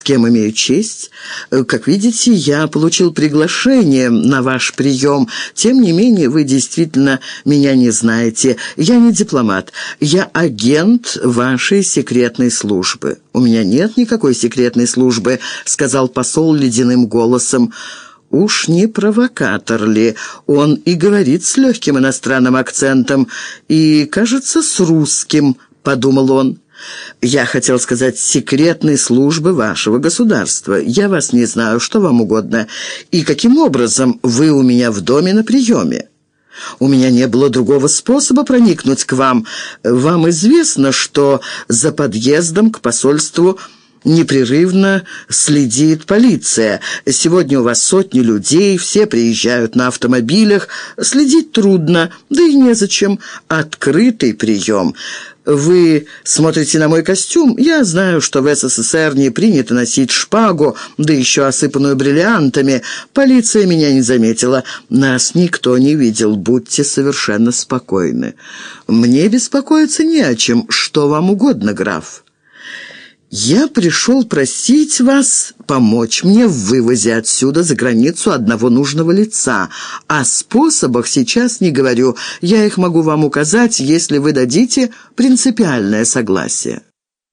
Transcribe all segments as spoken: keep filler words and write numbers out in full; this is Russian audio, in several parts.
С кем имею честь? Как видите, я получил приглашение на ваш прием. Тем не менее, вы действительно меня не знаете. Я не дипломат. Я агент вашей секретной службы». «У меня нет никакой секретной службы», — сказал посол ледяным голосом. «Уж не провокатор ли? Он и говорит с легким иностранным акцентом, и, кажется, с русским», — подумал он. «Я хотел сказать секретной службы вашего государства. Я вас не знаю, что вам угодно. И каким образом вы у меня в доме на приеме? У меня не было другого способа проникнуть к вам. Вам известно, что за подъездом к посольству непрерывно следит полиция. Сегодня у вас сотни людей, все приезжают на автомобилях. Следить трудно, да и незачем. Открытый прием. Вы смотрите на мой костюм. Я знаю, что в СССР не принято носить шпагу, да еще осыпанную бриллиантами. Полиция меня не заметила. Нас никто не видел. Будьте совершенно спокойны. Мне беспокоиться не о чем. Что вам угодно, граф?» «Я пришел просить вас помочь мне в вывозе отсюда за границу одного нужного лица. О способах сейчас не говорю. Я их могу вам указать, если вы дадите принципиальное согласие».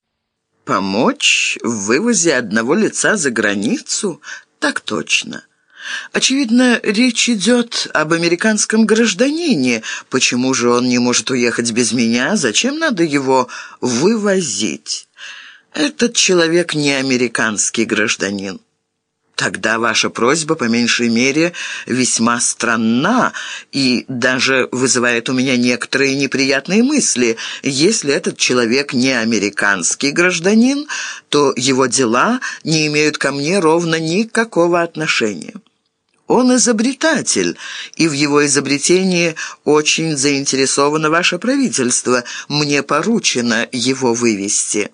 «Помочь в вывозе одного лица за границу? Так точно. Очевидно, речь идет об американском гражданине. Почему же он не может уехать без меня? Зачем надо его вывозить? Этот человек не американский гражданин. Тогда ваша просьба, по меньшей мере, весьма странна и даже вызывает у меня некоторые неприятные мысли. Если этот человек не американский гражданин, то его дела не имеют ко мне ровно никакого отношения. Он изобретатель, и в его изобретении очень заинтересовано ваше правительство. Мне поручено его вывести».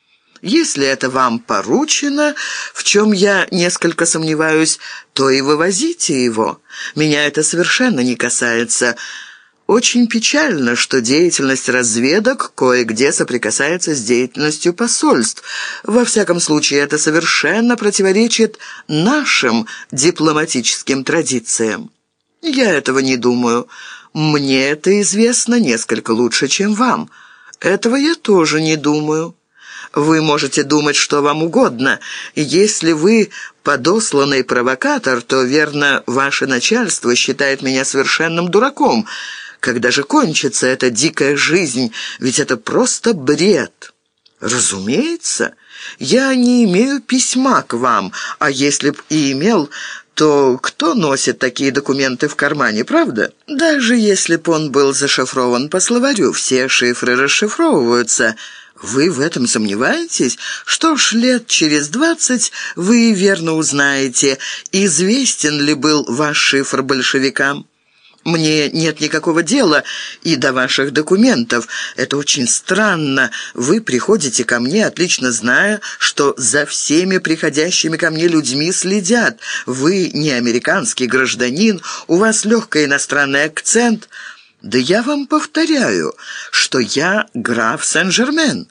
«Если это вам поручено, в чем я несколько сомневаюсь, то и вывозите его. Меня это совершенно не касается. Очень печально, что деятельность разведок кое-где соприкасается с деятельностью посольств. Во всяком случае, это совершенно противоречит нашим дипломатическим традициям. Я этого не думаю. Мне это известно несколько лучше, чем вам. Этого я тоже не думаю». Вы можете думать, что вам угодно. Если вы подосланный провокатор, то, верно, ваше начальство считает меня совершенным дураком. Когда же кончится эта дикая жизнь? Ведь это просто бред. Разумеется, я не имею письма к вам, а если б и имел, то кто носит такие документы в кармане, правда? Даже если б он был зашифрован по словарю, все шифры расшифровываются. Вы в этом сомневаетесь? Что ж, лет через двадцать вы верно узнаете, известен ли был ваш шифр большевикам. Мне нет никакого дела и до ваших документов. Это очень странно. Вы приходите ко мне, отлично зная, что за всеми приходящими ко мне людьми следят. Вы не американский гражданин, у вас легкий иностранный акцент. Да я вам повторяю, что я граф Сен-Жермен.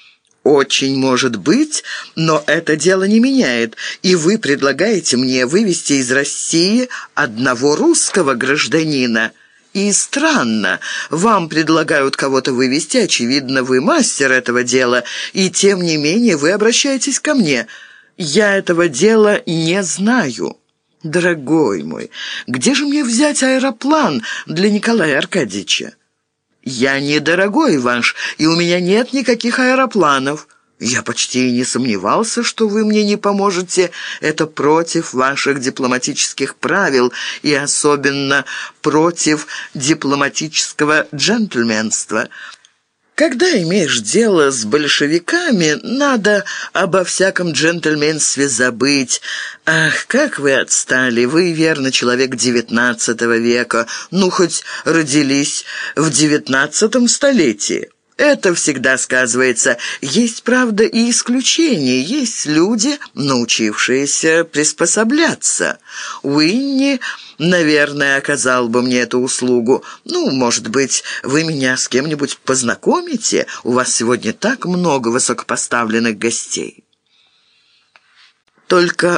Очень может быть, но это дело не меняет, и вы предлагаете мне вывести из России одного русского гражданина. И странно, вам предлагают кого-то вывести, очевидно, вы мастер этого дела, и тем не менее вы обращаетесь ко мне. Я этого дела не знаю. Дорогой мой, где же мне взять аэроплан для Николая Аркадьевича? Я недорогой ваш, и у меня нет никаких аэропланов. Я почти и не сомневался, что вы мне не поможете. Это против ваших дипломатических правил и особенно против дипломатического джентльменства. Когда имеешь дело с большевиками, надо обо всяком джентльменстве забыть. Ах, как вы отстали! Вы, верно, человек девятнадцатого века. Ну, хоть родились в девятнадцатом столетии. Это всегда сказывается. Есть, правда, и исключения. Есть люди, научившиеся приспосабляться. Уинни, наверное, оказал бы мне эту услугу. Ну, может быть, вы меня с кем-нибудь познакомите? У вас сегодня так много высокопоставленных гостей». Только